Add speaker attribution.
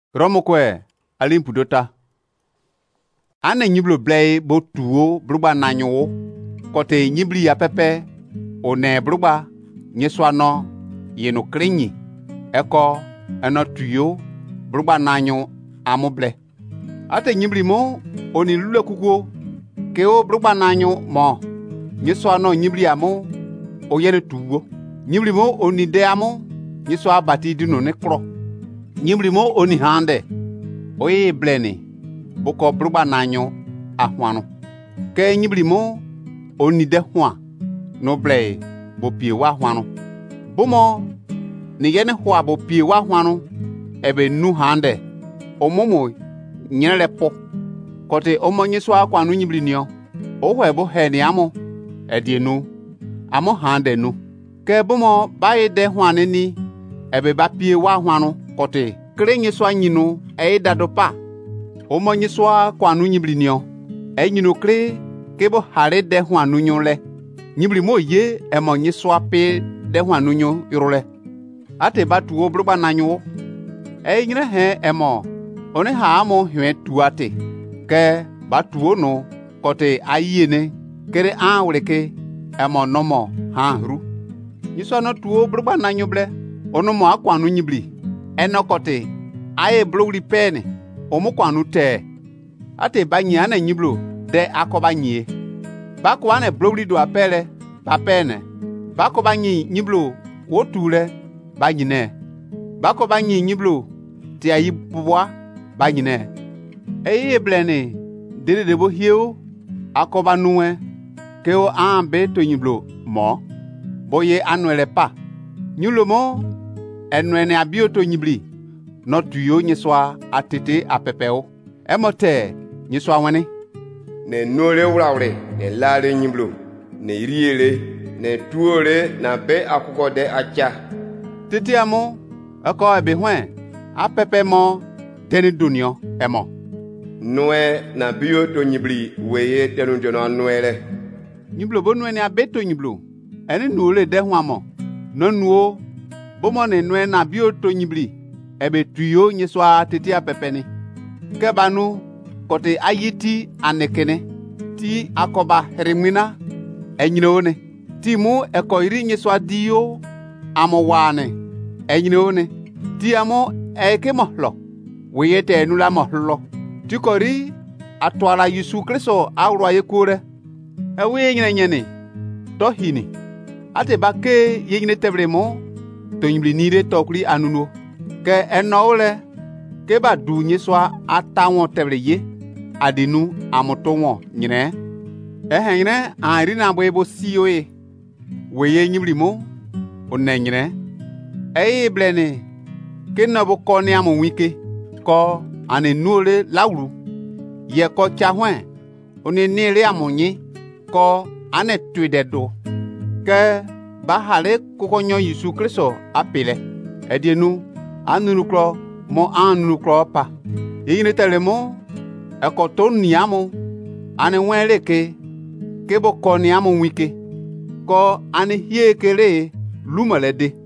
Speaker 1: Romokwe alimpudota. Ane nyiblo blei bo tuo bruba nanyo kote nyibli ya pepe one bruba nyeswano yeno krenyi eko eno tuyo bruba nanyo amuble. Ate nyibli mo oni lule kukuo keo bruba nanyo mo nyeswano nyibli amo oyene tuo. Nyibli mo oni de amo nyeswa bati dino ne kro. Nyibli mo oni hande oye bleni boko bruba nanyo ahwano ke nyibli mo oni de hwa no ble bo pie wa hwano bomo ni yene hwa bo pie wa hwano ebe nu hande omomo nyere po kote omonye so akwanu nyibli nio o hwe bo he ni amo edienu amo hande nu ke bomo baye de hwane ni ebe ba pie wa hwano kote krenye so anyinu e dadopa omonye so akwanu nyibli nio e nyinu kre kebo hare de hwanu nyole nyibli mo ye emonye so ape de hwanu nyo yorole ate batu obruba nanyo e nyine he emo one ha amo hwe tuate ke batu ono kote ayene kere anwreke emo nomo ha ru nyiso no tuo bruba nanyo ble ono mo akwanu nyibli enokote aye blowri pene omukwanu te ate banyi ana nyiblo de akobanyi bako ane blowri do apele papene bako banyi nyiblo wotule banyine bako banyi nyiblo ti ayi bubwa banyine eye blene de bo hieo akobanuwe keo ambe to nyiblo mo boye anwele pa nyulomo enwene abioto nyibli no tuyo nyeswa atete apepeo emote nyeswa wani
Speaker 2: ne nole wrawre ne lare nyiblo ne riele ne tuore na be akuko de acha
Speaker 1: tete amo eko ebe hwen apepe mo teni dunio emo
Speaker 2: noe na bio to nyibli weye tenu jono noele
Speaker 1: nyiblo bo noe ne abeto nyiblo ene nuole de hwamo no nuo bomo ne noe na bio to nyibli ebe tuyo nyeswa tete apepeni kebanu kote ayiti anekene ti akoba herimina enyinone ti mu ekoiri nyeswa dio amowane enyinone ti amo eke mohlo weyete enula mohlo ti kori atwala Yesu Kristo awro ayekure ewe nyene to hini ate bakke yenyine tebremo to nyibli nire tokuri anuno ke enole ke ba du nyeswa atawon tebre ye adinu amotonwo nyine ehene ari na boyebo siyoe weye nyiblimo onenyine blene ke na bo koni amo wike ko ane nule lawru ye ko chahwen one nile amonyi ko ane twededo ke bahale kokonyo Yesu Kristo apele edienu anunukro mo anunukro pa yine telemo ekoto niamo ane wenleke kebo koni amo wike ko ane hiekele lumalede